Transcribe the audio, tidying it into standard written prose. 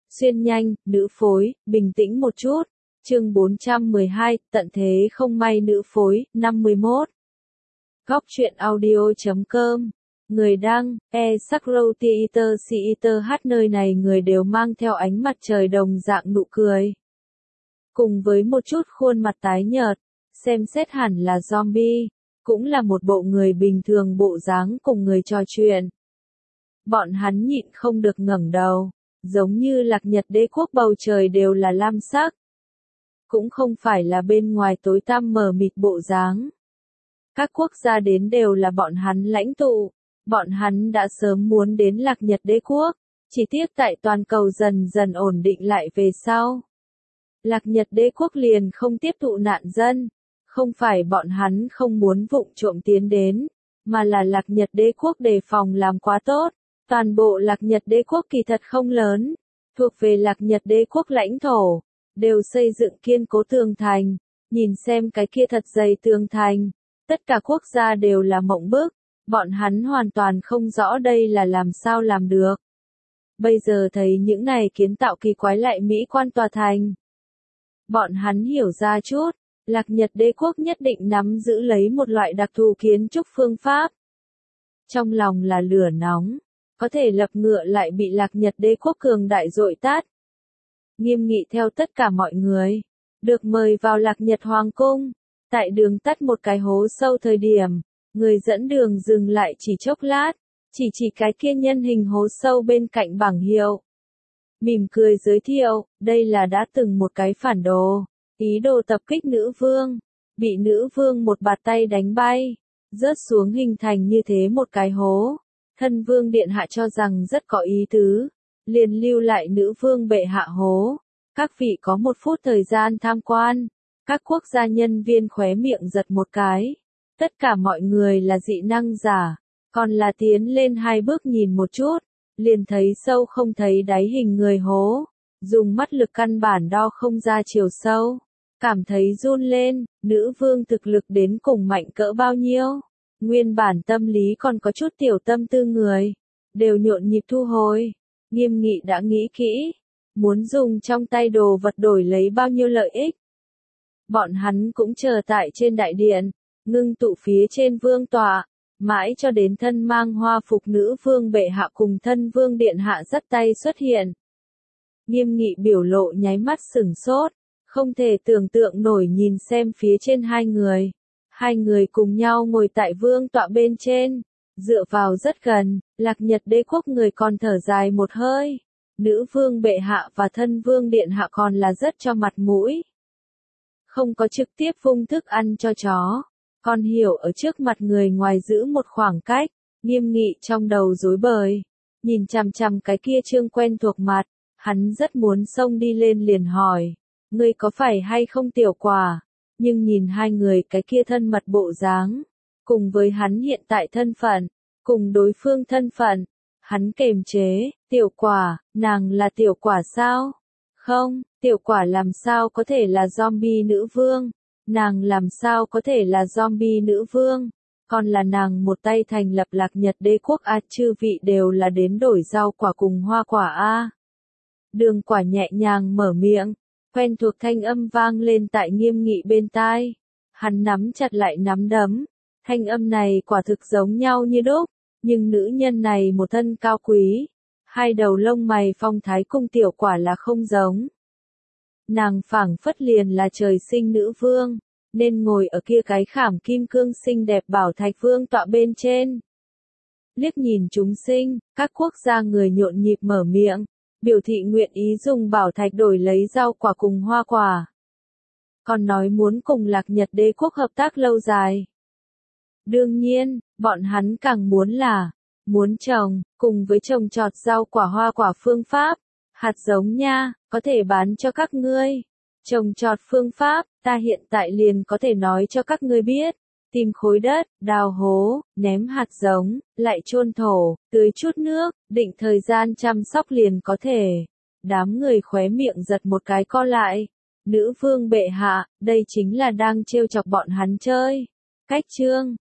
Xuyên nhanh, nữ phối, bình tĩnh một chút. Chương 412, tận thế không may nữ phối, 51. Góc truyện audio.com. Người đăng, Sakrotheater nơi này người đều mang theo ánh mặt trời đồng dạng nụ cười. Cùng với một chút khuôn mặt tái nhợt, xem xét hẳn là zombie, cũng là một bộ người bình thường bộ dáng cùng người trò chuyện. Bọn hắn nhịn không được ngẩng đầu, giống như Lạc Nhật đế quốc bầu trời đều là lam sắc. Cũng không phải là bên ngoài tối tăm mờ mịt bộ dáng. Các quốc gia đến đều là bọn hắn lãnh tụ, bọn hắn đã sớm muốn đến Lạc Nhật đế quốc, chỉ tiếc tại toàn cầu dần dần ổn định lại về sau. Lạc Nhật đế quốc liền không tiếp thụ nạn dân, không phải bọn hắn không muốn vụng trộm tiến đến, mà là Lạc Nhật đế quốc đề phòng làm quá tốt. Toàn bộ Lạc Nhật đế quốc kỳ thật không lớn, thuộc về Lạc Nhật đế quốc lãnh thổ, đều xây dựng kiên cố tường thành, nhìn xem cái kia thật dày tường thành, tất cả quốc gia đều là mộng bức, bọn hắn hoàn toàn không rõ đây là làm sao làm được. Bây giờ thấy những này kiến tạo kỳ quái lại mỹ quan tòa thành. Bọn hắn hiểu ra chút, Lạc Nhật đế quốc nhất định nắm giữ lấy một loại đặc thù kiến trúc phương pháp. Trong lòng là lửa nóng, có thể lập ngựa lại bị Lạc Nhật đế quốc cường đại dội tát. Nghiêm nghị theo tất cả mọi người, được mời vào Lạc Nhật Hoàng cung, tại đường tắt một cái hố sâu thời điểm, người dẫn đường dừng lại chỉ chốc lát, chỉ cái kia nhân hình hố sâu bên cạnh bảng hiệu. Mỉm cười giới thiệu, đây là đã từng một cái phản đồ, ý đồ tập kích nữ vương, bị nữ vương một bạt tay đánh bay, rớt xuống hình thành như thế một cái hố. Thân vương điện hạ cho rằng rất có ý tứ, liền lưu lại nữ vương bệ hạ hố. Các vị có 1 phút thời gian tham quan, các quốc gia nhân viên khóe miệng giật một cái. Tất cả mọi người là dị năng giả, còn là tiến lên 2 bước nhìn một chút, liền thấy sâu không thấy đáy hình người hố, dùng mắt lực căn bản đo không ra chiều sâu, cảm thấy run lên, nữ vương thực lực đến cùng mạnh cỡ bao nhiêu. Nguyên bản tâm lý còn có chút tiểu tâm tư người, đều nhộn nhịp thu hồi. Nghiêm nghị đã nghĩ kỹ, muốn dùng trong tay đồ vật đổi lấy bao nhiêu lợi ích. Bọn hắn cũng chờ tại trên đại điện, ngưng tụ phía trên vương tọa, mãi cho đến thân mang hoa phục nữ vương bệ hạ cùng thân vương điện hạ dắt tay xuất hiện. Nghiêm nghị biểu lộ nháy mắt sửng sốt, không thể tưởng tượng nổi nhìn xem phía trên hai người. Hai người cùng nhau ngồi tại vương tọa bên trên, dựa vào rất gần, Lạc Nhật đế quốc người còn thở dài một hơi. Nữ vương bệ hạ và thân vương điện hạ còn là rất cho mặt mũi. Không có trực tiếp vung thức ăn cho chó, còn hiểu ở trước mặt người ngoài giữ một khoảng cách, nghiêm nghị trong đầu rối bời. Nhìn chằm chằm cái kia trương quen thuộc mặt, hắn rất muốn xông đi lên liền hỏi, ngươi có phải hay không tiểu quả? Nhưng nhìn hai người cái kia thân mật bộ dáng, cùng với hắn hiện tại thân phận, cùng đối phương thân phận, hắn kềm chế, tiểu quả, nàng là tiểu quả sao? Không, tiểu quả làm sao có thể là zombie nữ vương? Nàng làm sao có thể là zombie nữ vương? Còn là nàng một tay thành lập Lạc Nhật đế quốc a, chư vị đều là đến đổi rau quả cùng hoa quả a. Đường quả nhẹ nhàng mở miệng. Quen thuộc thanh âm vang lên tại nghiêm nghị bên tai. Hắn nắm chặt lại nắm đấm. Thanh âm này quả thực giống nhau như đúc, nhưng nữ nhân này một thân cao quý. Hai đầu lông mày phong thái cung tiểu quả là không giống. Nàng phảng phất liền là trời sinh nữ vương, nên ngồi ở kia cái khảm kim cương xinh đẹp bảo thạch vương tọa bên trên. Liếc nhìn chúng sinh, các quốc gia người nhộn nhịp mở miệng. Biểu thị nguyện ý dùng bảo thạch đổi lấy rau quả cùng hoa quả. Còn nói muốn cùng Lạc Nhật đế quốc hợp tác lâu dài. Đương nhiên, bọn hắn càng muốn trồng, cùng với trồng trọt rau quả hoa quả phương pháp. Hạt giống nha, có thể bán cho các ngươi. Trồng trọt phương pháp, ta hiện tại liền có thể nói cho các ngươi biết. Tìm khối đất, đào hố, ném hạt giống, lại chôn thổ, tưới chút nước, định thời gian chăm sóc liền có thể. Đám người khóe miệng giật một cái co lại. Nữ vương bệ hạ, đây chính là đang trêu chọc bọn hắn chơi. Cách chương,